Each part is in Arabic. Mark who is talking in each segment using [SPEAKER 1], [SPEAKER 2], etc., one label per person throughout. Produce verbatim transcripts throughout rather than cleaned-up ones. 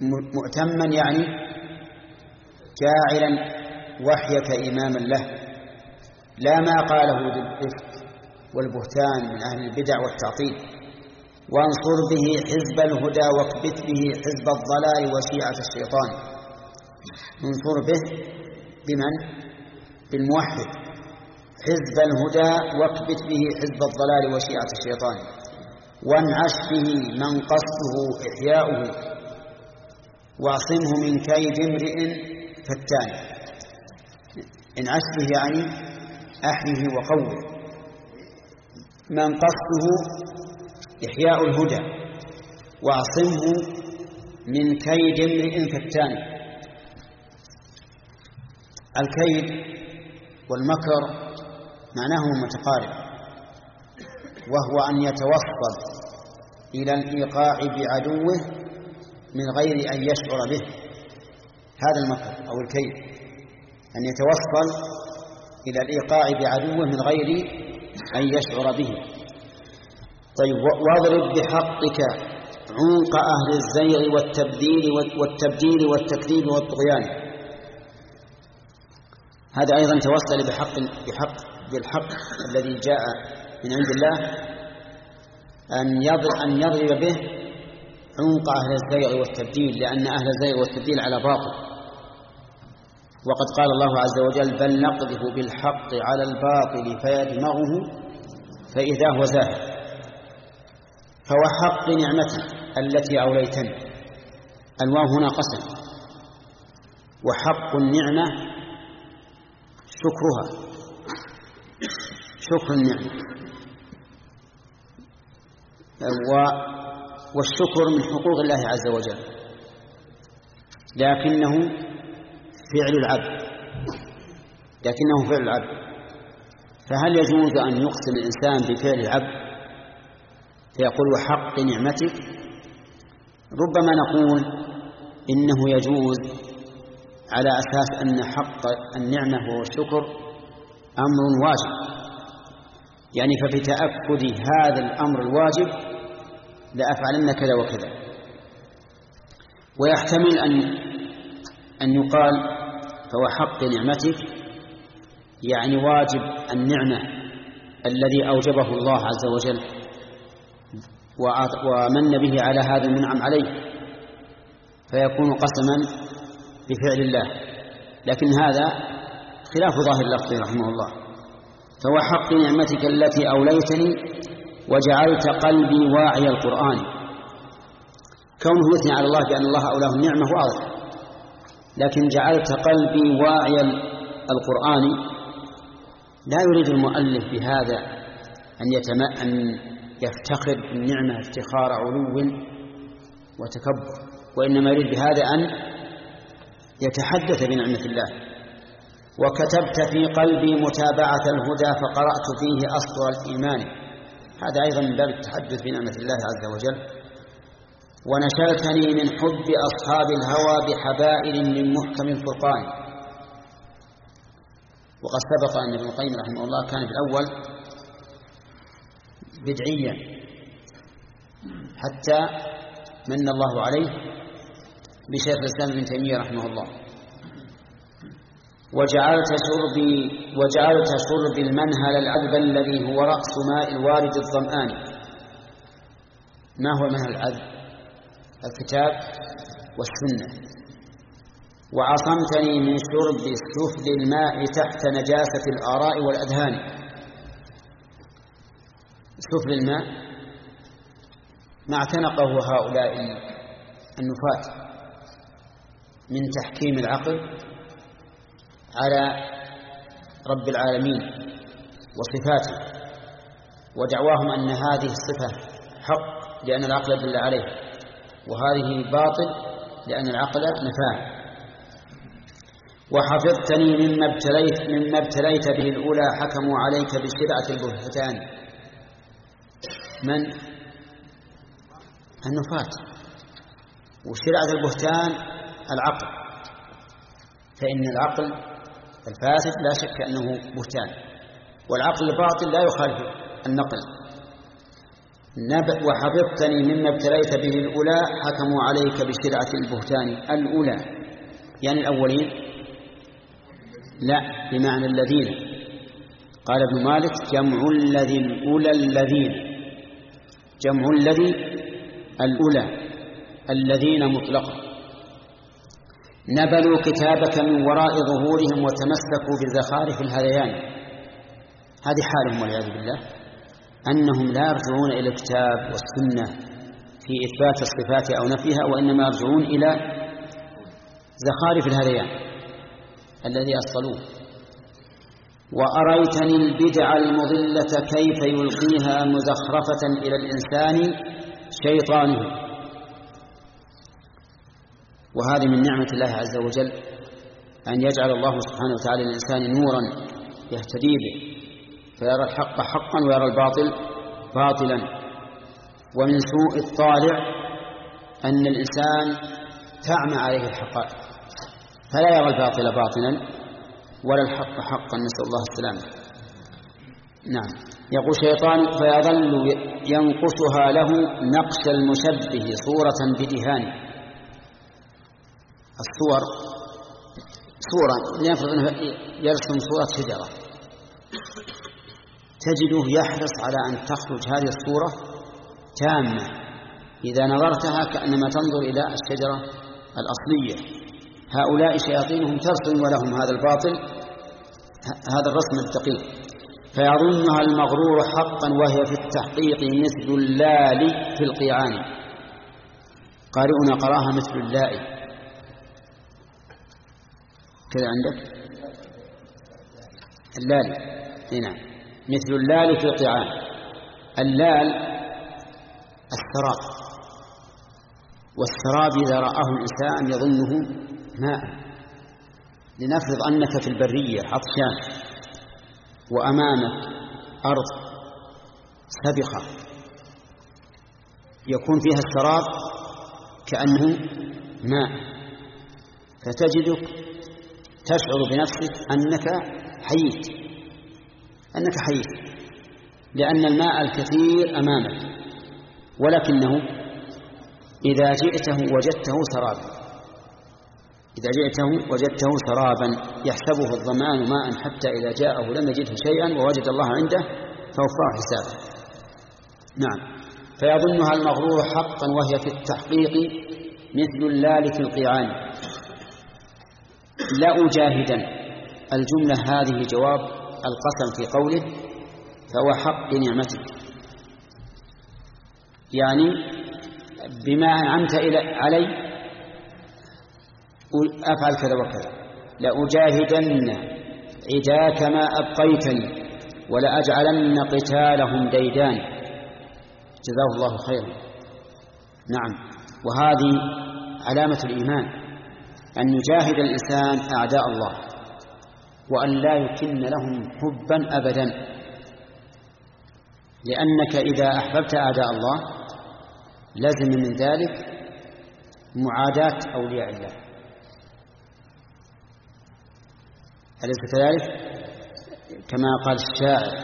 [SPEAKER 1] مؤتما يعني جاعلا وحيك إماما له، لا ما قاله بالإفك والبهتان من أهل البدع والتعطيل. وانصر به حزب الهدى واكبت به حزب الضلال وشيعة الشيطان. انصر به بمن؟ بالموحد. حزب الهدى واكبت به حزب الضلال وشيعة الشيطان. وانعش به من قصده إحياؤه واعصمه من كيد امرئ فتان. انعش به يعني أحيه وقوه. من قصده إحياء الهدى واعصمه من كيد امرئ فتان. الكيد والمكر معناه متقارب، وهو أن يتوصل إلى الإيقاع بعدوه من غير أن يشعر به. هذا المكر أو الكيد، أن يتوصل إلى الإيقاع بعدوه من غير أن يشعر به. طيب، واضرب بحقك عنق أهل الزيغ والتبديل والتبديل والتكذيب والطغيان. هذا أيضا توصل بحق بحق بالحق الذي جاء من عند الله، أن يضرب أن يضرب به عنق أهل الزيغ والتبديل، لأن أهل الزيغ والتبديل على باطل. وقد قال الله عز وجل: بل نقذف بالحق على الباطل فيدمغه فإذا هو زاهق. فوحق نعمتي التي أوليتني. الواو هنا قسم، وحق النعمة شكرها، شكر النعمة. والشكر من حقوق الله عز وجل، لكنه فعل العبد لكنه فعل العبد فهل يجوز أن يقسم الإنسان بفعل العبد فيقول وحق نعمتك؟ ربما نقول إنه يجوز على أساس أن حق النعمة والشكر أمر واجب، يعني فبتأكد هذا الأمر الواجب لأفعلن كذا وكذا. ويحتمل أن أن يقال فهو حق نعمتك يعني واجب النعمة الذي أوجبه الله عز وجل ومن به على هذا المنعم عليه، فيكون قسما بفعل الله. لكن هذا خلاف ظاهر اللفظ رحمه الله. فهو حق نعمتك التي أوليتني وجعلت قلبي واعي القرآن. كونه يثني على الله بأن الله أولاه النعمة واضح، لكن جعلت قلبي واعي القرآن لا يريد المؤلف بهذا أن يتم أن يفتخر بالنعمة افتخار علو وتكبر، وإنما يريد بهذا أن يتحدث بنعمة الله. وكتبت في قلبي متابعة الهدى فقرأت فيه أسطر الإيمان. هذا أيضا من باب التحدث بنعمة الله عز وجل. ونشلتني من حب أصحاب الهوى بحبائل من محكم الفرقان. وقد سبق أن ابن القيم رحمه الله كان في الأول بدعيا حتى من الله عليه بشيخ الإسلام ابن تيمية رحمه الله. وجعلت شربي وجعلت شربي المنهل العذب الذي هو رأس ماء الوارد الظمآن. ما هو المنهل العذب؟ الكتاب والسنة. وعصمتني من شرب سفل الماء تحت نجاسة الآراء والأذهان. سفل الماء ما اعتنقه هؤلاء النفاة من تحكيم العقل على رب العالمين وصفاته، ودعواهم أن هذه الصفة حق لأن العقل دل عليه، وهذه باطل لأن العقل نفاه. وحفظتني مما ابتليت مما ابتليت به الأولى حكموا عليك بشرعة البهتان. من؟ النفاة. وشرعة البهتان العقل، فإن العقل الفاسد لا شك أنه بهتان، والعقل الباطل لا يخالف النقل. وحفظتني مما ابتليت به الأولى حكموا عليك بشرعة البهتان. الأولى يعني الأولين؟ لا، بمعنى الذين. قال ابن مالك جمع الذي الأولى الذين، جمع الذي الأولى الذين مطلقا. نبلوا كتابك من وراء ظهورهم وتمسكوا بالزخارف الهذيان. هذه حالهم والعياذ بالله، أنهم لا يرجعون إلى الكتاب والسنة في إثبات الصفات أو نفيها، وإنما يرجعون إلى زخارف الهذيان الذي أصلوه. وأريتني البدع المضلة كيف يلقيها مزخرفة إلى الإنسان شيطانه. وهذه من نعمة الله عز وجل أن يجعل الله سبحانه وتعالى للإنسان نورا يهتدي به فيرى الحق حقا ويرى الباطل باطلا. ومن سوء الطالع أن الإنسان تعمى عليه الحقائق فلا يرى الباطل باطلا ولا الحق حقا، نسأل الله السلامة. نعم. يقول شيطان فيظل ينقصها له نقش المشبه صورة بدهان. الصور صورة يفرض أنه يرسم صورة شجرة، تجده يحرص على أن تخرج هذه الصورة تامة، إذا نظرتها كأنما تنظر إلى الشجرة الأصلية. هؤلاء شياطينهم ترسم ولهم هذا الباطل، هذا الرسم الدقيق. فيظنها المغرور حقا وهي في التحقيق مثل اللال في القيعان. قارئنا قراها مثل اللائي كذا عندك اللال. هنا مثل اللال في القيعان. اللال السراب، والسراب إذا رآه الإنسان يظنه ماء. لنفرض أنك في البرية عطشان وأمامك أرض سبخة يكون فيها السراب كأنه ماء، فتجدك تشعر بنفسك أنك حييت أنك حييت لأن الماء الكثير أمامك، ولكنه إذا جئته وجدته سرابا إذا جئته وجدته سرابا يحسبه الظمآن ماء حتى إذا جاءه لم يجده شيئا ووجد الله عنده فوفاه حسابه. نعم. فيظنها المغرور حقا وهي في التحقيق مثل اللال في القيعان. لأجاهدن الجملة هذه جواب القسم في قوله فهو حق نعمتك، يعني بما أنعمت علي أفعل كذا وكذا. لأجاهدن عداك ما أبقيتني ولأجعلن قتالهم ديدان. جزاه الله خيرا. نعم. وهذه علامة الإيمان أن يجاهد الإنسان أعداء الله وأن لا يكن لهم حبا أبدا، لأنك إذا أحببت أعداء الله لازم من ذلك معاداة أولياء الله، أليس كذلك؟ كما قال الشاعر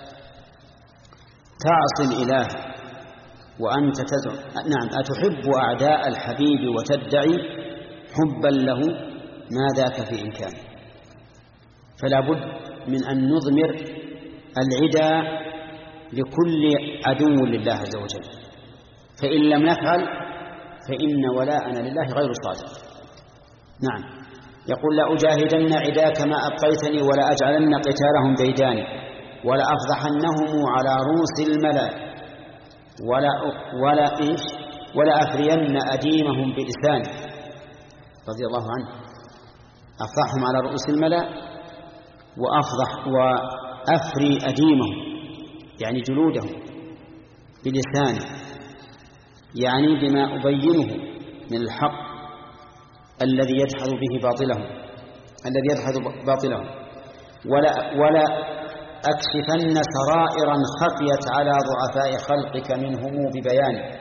[SPEAKER 1] تعصي الإله وأنت تزعم. نعم. أتحب أعداء الحبيب وتدعي حبا له ما ذاك في إمكانه. فلا بد من أن نضمر العدا لكل عدو لله عز وجل، فإن لم نفعل فإن ولاءنا لله غير صادق. نعم. يقول لأجاهدن عداك ما أبقيتني ولأجعلن قتالهم ديدان ولأفضحنهم على رؤوس الملأ ولا ولا إيش ولا أفرين أديمهم بلساني. رضي الله عنه. أفضحهم على رؤوس الملأ وأفضح وأفري أديمهم يعني جلودهم بلساني، يعني بما أبينه من الحق الذي يدحض به باطلهم الذي يدحض باطلهم ولا ولا أكشفن سرائرا خفيت على ضعفاء خلقك منهم ببيان.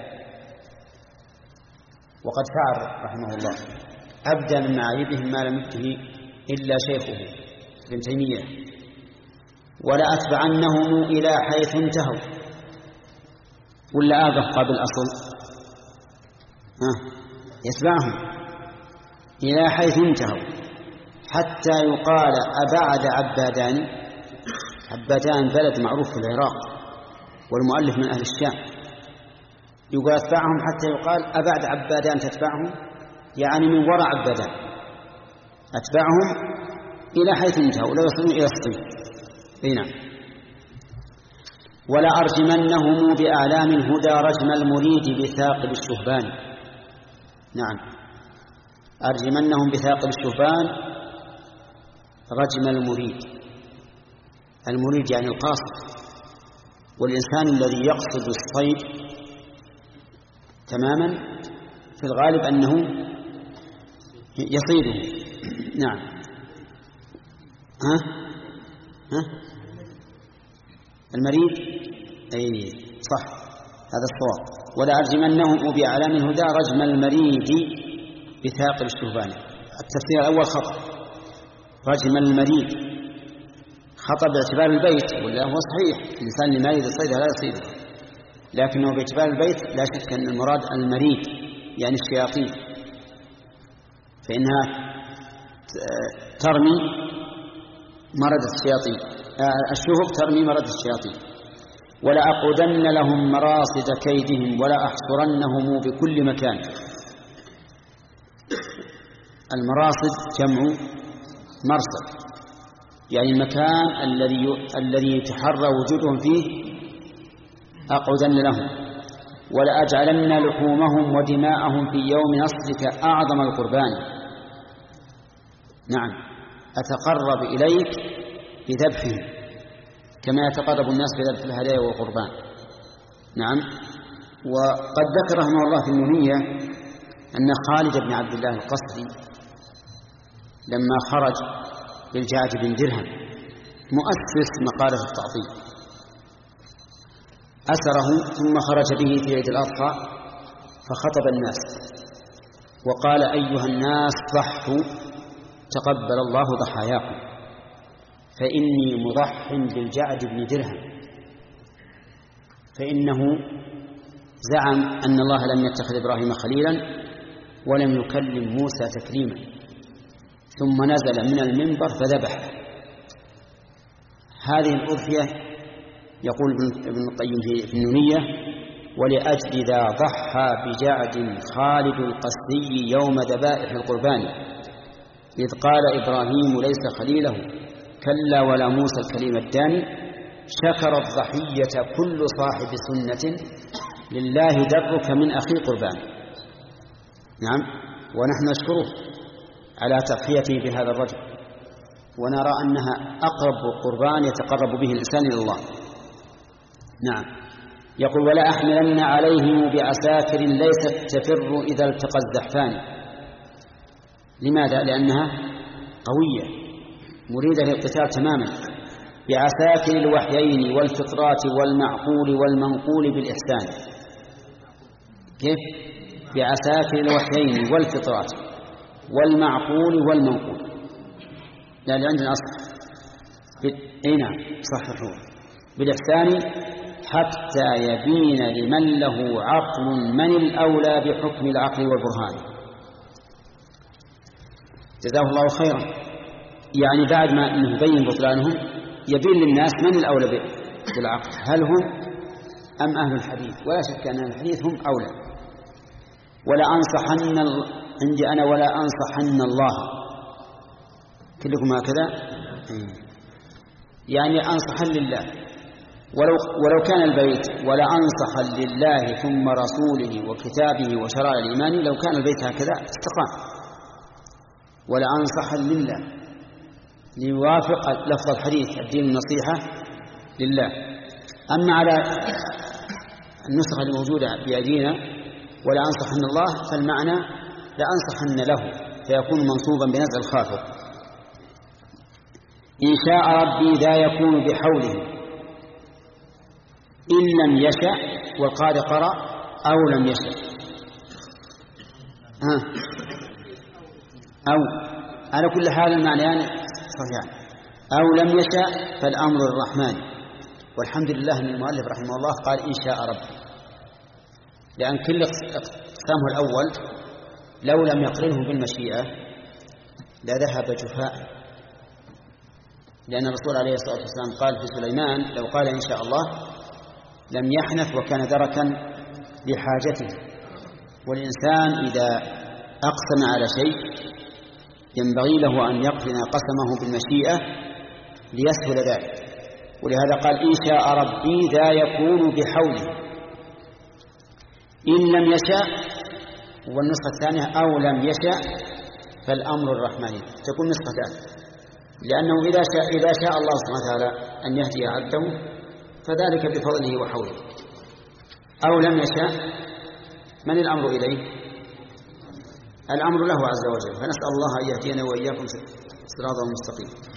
[SPEAKER 1] وقد فعل رحمه الله أبدى من معايبهم ما لم يبته إلا شيخه ابن تيمية. ولا أتبعنهم إلى حيث انتهوا ولا أقف قبل الأصل؟ ها يتبعهم إلى حيث انتهوا حتى يقال أبعد عبادان. عبادان بلد معروف في العراق والمؤلف من أهل الشام، يقول أتبعهم حتى يقال أبعد عبادان تتبعهم، يعني من وراء عبادان. أتبعهم إلى حيث انتهوا لا يصلون إلى الصيف. نعم. ولا أرجمنهم بأعلام الهدى رجم المريد بثاقب الشهبان. نعم، أرجمنهم بثاقب الشهبان رجم المريد. المريد يعني القاصد، والإنسان الذي يقصد الصيد تماما في الغالب أنه يصيده. نعم. ها ها المريد أي صح، هذا الصواب. ولا أرجمنهم بأعلام الهدى رجم المريد بثاقب الشهبان. التفسير الأول خطأ، رجم المريد خطأ باعتبار البيت، ولا هو صحيح الإنسان اللي ما يريد الصيد لا يصيده، لكنه باعتبار البيت لا شك أن المراد المريد يعني الشياطين، فإنها ترمي مرض الشياطين، الشهب ترمي مرض الشياطين. ولا أقعدن لهم مراصد كيدهم ولا أحصرنهم بكل مكان. المراصد جمع مرصد، يعني المكان الذي الذي يتحرى وجودهم فيه أقعدن لهم. ولا أجعلن لحومهم ودماءهم في يوم نصرك أعظم القربان. نعم، أتقرب إليك بذبحهم كما يتقرب الناس بذبح الهدايا والقربان. نعم. وقد ذكر رحمه الله في النونية أن خالد بن عبد الله القسري لما خرج بالجعد بن درهم مؤسس مقالة التعطيل أسره، ثم خرج به في عيد الأضحى فخطب الناس وقال: أيها الناس ضحوا تقبل الله ضحاياكم، فإني مضح بالجعد بن درهم، فإنه زعم أن الله لم يتخذ إبراهيم خليلا ولم يكلم موسى تكليما، ثم نزل من المنبر فذبح. هذه الأضحية يقول ابن القيم في النونية: ولأجل ذا ضحى بجعد خالد القسري يوم ذبائح القربان، إذ قال إبراهيم ليس خليله كلا ولا موسى الكليم الداني، شكر الضحية كل صاحب سنة لله درك من أخي قربان. نعم، ونحن نشكره على تضحيته بهذا الرجل، ونرى أنها أقرب قربان يتقرب به الإنسان إلى الله. نعم. يقول: ولا أحملن عليهم بعساكر ليست تفر إذا التقى الزحفان. لماذا؟ لأنها قوية مريدة للقتال تماما، بعساكر الوحيين والفطرات والمعقول والمنقول بالإحسان. كيف؟ بعساكر الوحيين والفطرات والمعقول والمنقول. لا عندنا أصل هنا صححوه بالإحسان حتى يبين لمن له عقل من الأولى بحكم العقل والبرهان. جزاه الله خيرا. يعني بعد ما أنه يبين بطلانهم يبين للناس من الأولى بالعقل، هل هم أم أهل الحديث؟ ولا شك أن أهل الحديث هم أولى. ولا أنصحن عندي أنا ولا أنصحن الله. كلكم هكذا؟ يعني أنصحن لله، ولو, ولو كان البيت ولا أنصحن لله ثم رسوله وكتابه وشرائع الإيمان، لو كان البيت هكذا استقام. ولا أنصحن لله ليوافق لفظ الحديث الدين النصيحة لله. أما على النسخة الموجودة بأيدينا ولا أنصحن الله، فالمعنى لا أنصحن له، فيكون منصوبا بنزع الخافض. إن شاء ربي ذا يكون بحوله إن لم يشأ، والقارئ قرأ أو لم يشأ. ها أو على كل حال المعنيان صحيحان. أو لم يشأ فالأمر الرحمن. والحمد لله أن المؤلف رحمه الله قال إن شاء ربي، لأن كل اقسامه الأول لو لم يقرنه بالمشيئة لذهب جفاء، لأن الرسول عليه الصلاة والسلام قال في سليمان لو قال إن شاء الله لم يحنث وكان دركا لحاجته. والإنسان إذا أقسم على شيء ينبغي له أن يقرن قسمه بالمشيئة ليسهل ذلك. ولهذا قال إن شاء ربي ذا يكون بحوله، إن لم يشاء، والنسخة الثانية أو لم يشاء فالأمر الرحمن، تكون نسختان، لأنه إذا شاء, إذا شاء الله سبحانه وتعالى أن يهدي عبده فذلك بفضله وحوله، أو لم يشاء من الأمر إليه؟ الأمر له عز وجل. فنسأل الله أن يهدينا وإياكم صراطا مستقيما.